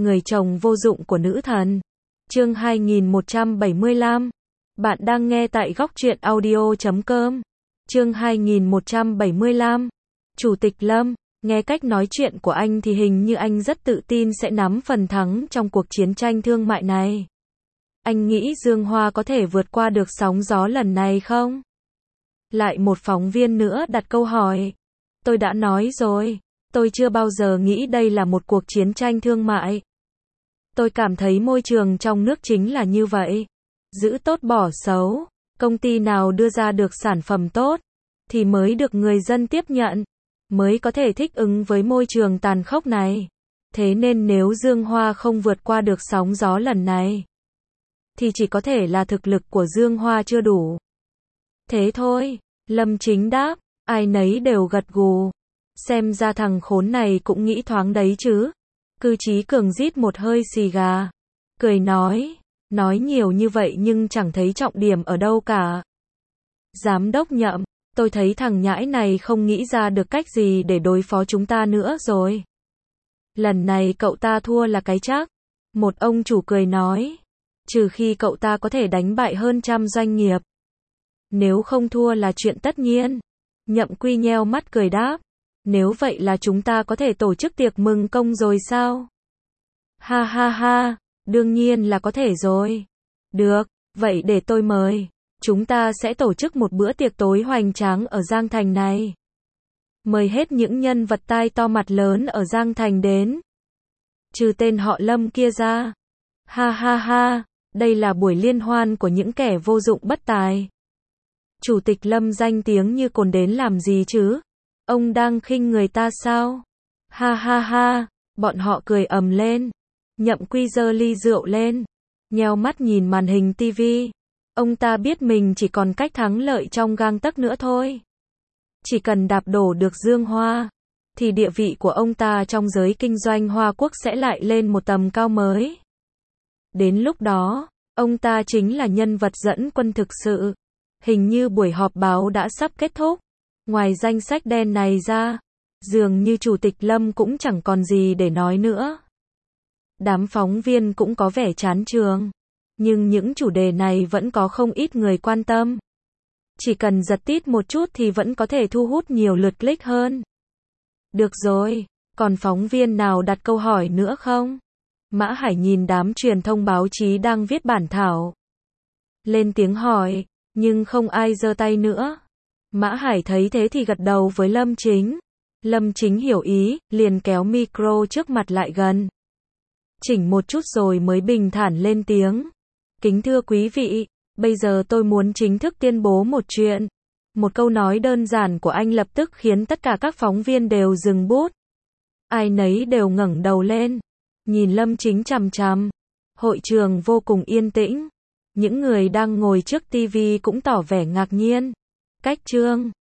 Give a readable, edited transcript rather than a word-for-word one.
Người chồng vô dụng của nữ thần. Chương 2175. Bạn đang nghe tại góc truyện audio.com. Chương 2175. Chủ tịch Lâm, nghe cách nói chuyện của anh thì hình như anh rất tự tin sẽ nắm phần thắng trong cuộc chiến tranh thương mại này. Anh nghĩ Dương Hoa có thể vượt qua được sóng gió lần này không? Lại một phóng viên nữa đặt câu hỏi. Tôi đã nói rồi, tôi chưa bao giờ nghĩ đây là một cuộc chiến tranh thương mại. Tôi cảm thấy môi trường trong nước chính là như vậy. Giữ tốt bỏ xấu, công ty nào đưa ra được sản phẩm tốt, thì mới được người dân tiếp nhận, mới có thể thích ứng với môi trường tàn khốc này. Thế nên nếu Dương Hoa không vượt qua được sóng gió lần này, thì chỉ có thể là thực lực của Dương Hoa chưa đủ. Thế thôi, Lâm Chính đáp, ai nấy đều gật gù. Xem ra thằng khốn này cũng nghĩ thoáng đấy chứ. Cư Chí Cường rít một hơi xì gà, cười nói nhiều như vậy nhưng chẳng thấy trọng điểm ở đâu cả. Giám đốc Nhậm, tôi thấy thằng nhãi này không nghĩ ra được cách gì để đối phó chúng ta nữa rồi. Lần này cậu ta thua là cái chắc. Một ông chủ cười nói, trừ khi cậu ta có thể đánh bại hơn 100 doanh nghiệp. Nếu không thua là chuyện tất nhiên. Nhậm Quy nheo mắt cười đáp, nếu vậy là chúng ta có thể tổ chức tiệc mừng công rồi sao? Ha ha ha, đương nhiên là có thể rồi. Được, vậy để tôi mời. Chúng ta sẽ tổ chức một bữa tiệc tối hoành tráng ở Giang Thành này. Mời hết những nhân vật tai to mặt lớn ở Giang Thành đến. Trừ tên họ Lâm kia ra. Ha ha ha, đây là buổi liên hoan của những kẻ vô dụng bất tài. Chủ tịch Lâm danh tiếng như cồn đến làm gì chứ? Ông đang khinh người ta sao? Ha ha ha, bọn họ cười ầm lên. Nhậm Quy giơ ly rượu lên, nheo mắt nhìn màn hình tivi. Ông ta biết mình chỉ còn cách thắng lợi trong gang tấc nữa thôi. Chỉ cần đạp đổ được Dương Hoa, thì địa vị của ông ta trong giới kinh doanh Hoa Quốc sẽ lại lên một tầm cao mới. Đến lúc đó, ông ta chính là nhân vật dẫn quân thực sự. Hình như buổi họp báo đã sắp kết thúc. Ngoài danh sách đen này ra, dường như Chủ tịch Lâm cũng chẳng còn gì để nói nữa. Đám phóng viên cũng có vẻ chán chường. Nhưng những chủ đề này vẫn có không ít người quan tâm. Chỉ cần giật tít một chút thì vẫn có thể thu hút nhiều lượt click hơn. Được rồi, còn phóng viên nào đặt câu hỏi nữa không? Mã Hải nhìn đám truyền thông báo chí đang viết bản thảo. Lên tiếng hỏi, nhưng không ai giơ tay nữa. Mã Hải thấy thế thì gật đầu với Lâm Chính. Lâm Chính hiểu ý, liền kéo micro trước mặt lại gần. Chỉnh một chút rồi mới bình thản lên tiếng. Kính thưa quý vị, bây giờ tôi muốn chính thức tuyên bố một chuyện. Một câu nói đơn giản của anh lập tức khiến tất cả các phóng viên đều dừng bút. Ai nấy đều ngẩng đầu lên, nhìn Lâm Chính chằm chằm. Hội trường vô cùng yên tĩnh. Những người đang ngồi trước tivi cũng tỏ vẻ ngạc nhiên. Cách chương